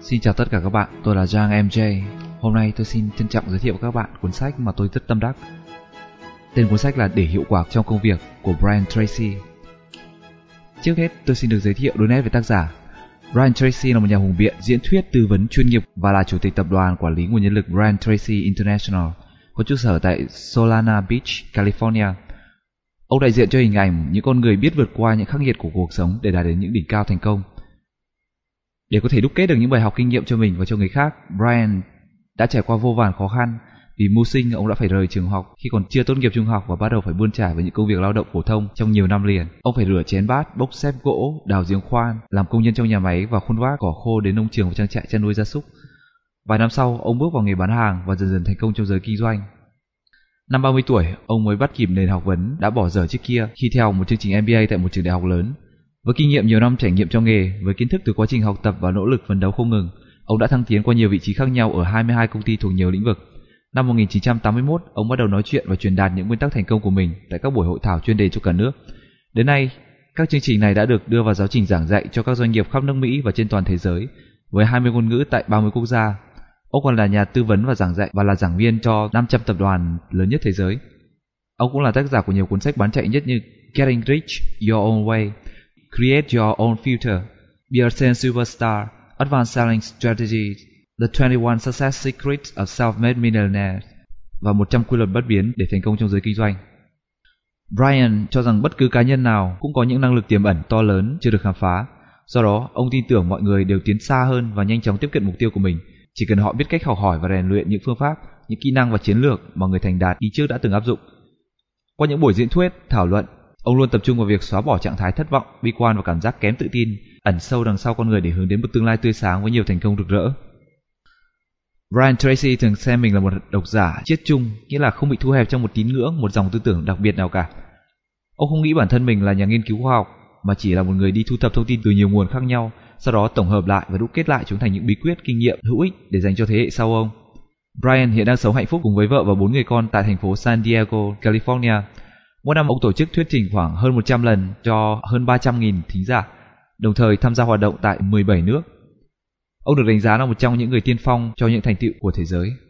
Xin chào tất cả các bạn, tôi là Giang MJ. Hôm nay tôi xin trân trọng giới thiệu với các bạn cuốn sách mà tôi rất tâm đắc. Tên cuốn sách là Để hiệu quả trong công việc của Brian Tracy. Trước hết, tôi xin được giới thiệu đôi nét về tác giả. Brian Tracy là một nhà hùng biện, diễn thuyết, tư vấn chuyên nghiệp và là chủ tịch tập đoàn quản lý nguồn nhân lực Brian Tracy International, có trụ sở tại Solana Beach, California. Ông đại diện cho hình ảnh những con người biết vượt qua những khắc nghiệt của cuộc sống để đạt đến những đỉnh cao thành công. Để có thể đúc kết được những bài học kinh nghiệm cho mình và cho người khác, Brian đã trải qua vô vàn khó khăn. Vì mưu sinh, ông đã phải rời trường học khi còn chưa tốt nghiệp trung học và bắt đầu phải bươn trải với những công việc lao động phổ thông trong nhiều năm liền. Ông phải rửa chén bát, bốc xếp gỗ, đào giếng khoan, làm công nhân trong nhà máy và khuân vác cỏ khô đến nông trường và trang trại chăn nuôi gia súc. Vài năm sau, ông bước vào nghề bán hàng và dần dần thành công trong giới kinh doanh. Năm 30 tuổi, ông mới bắt kịp nền học vấn đã bỏ dở trước kia khi theo một chương trình MBA tại một trường đại học lớn. Với kinh nghiệm nhiều năm trải nghiệm trong nghề, với kiến thức từ quá trình học tập và nỗ lực phấn đấu không ngừng, ông đã thăng tiến qua nhiều vị trí khác nhau ở 22 công ty thuộc nhiều lĩnh vực. Năm 1981, ông bắt đầu nói chuyện và truyền đạt những nguyên tắc thành công của mình tại các buổi hội thảo chuyên đề cho cả nước. Đến nay, các chương trình này đã được đưa vào giáo trình giảng dạy cho các doanh nghiệp khắp nước Mỹ và trên toàn thế giới, với 20 ngôn ngữ tại 30 quốc gia. Ông còn là nhà tư vấn và giảng dạy và là giảng viên cho 500 tập đoàn lớn nhất thế giới. Ông cũng là tác giả của nhiều cuốn sách bán chạy nhất như Getting Rich Your Own Way, Create Your Own Future, Be a Sales Superstar, Advanced Selling Strategies, The 21 Success Secrets of Self-Made Millionaires và 100 quy luật bất biến để thành công trong giới kinh doanh. Brian cho rằng bất cứ cá nhân nào cũng có những năng lực tiềm ẩn to lớn chưa được khám phá. Do đó, ông tin tưởng mọi người đều tiến xa hơn và nhanh chóng tiếp cận mục tiêu của mình, chỉ cần họ biết cách học hỏi và rèn luyện những phương pháp, những kỹ năng và chiến lược mà người thành đạt đi trước đã từng áp dụng. Qua những buổi diễn thuyết, thảo luận, ông luôn tập trung vào việc xóa bỏ trạng thái thất vọng, bi quan và cảm giác kém tự tin ẩn sâu đằng sau con người để hướng đến một tương lai tươi sáng với nhiều thành công rực rỡ. Brian Tracy thường xem mình là một độc giả chiết chung, nghĩa là không bị thu hẹp trong một tín ngưỡng, một dòng tư tưởng đặc biệt nào cả. Ông không nghĩ bản thân mình là nhà nghiên cứu khoa học, mà chỉ là một người đi thu thập thông tin từ nhiều nguồn khác nhau, sau đó tổng hợp lại và đúc kết lại chúng thành những bí quyết, kinh nghiệm hữu ích để dành cho thế hệ sau ông. Brian hiện đang sống hạnh phúc cùng với vợ và 4 người con tại thành phố San Diego, California. Mỗi năm ông tổ chức thuyết trình khoảng hơn 100 lần cho hơn 300.000 thính giả, đồng thời tham gia hoạt động tại 17 nước. Ông được đánh giá là một trong những người tiên phong cho những thành tựu của thế giới.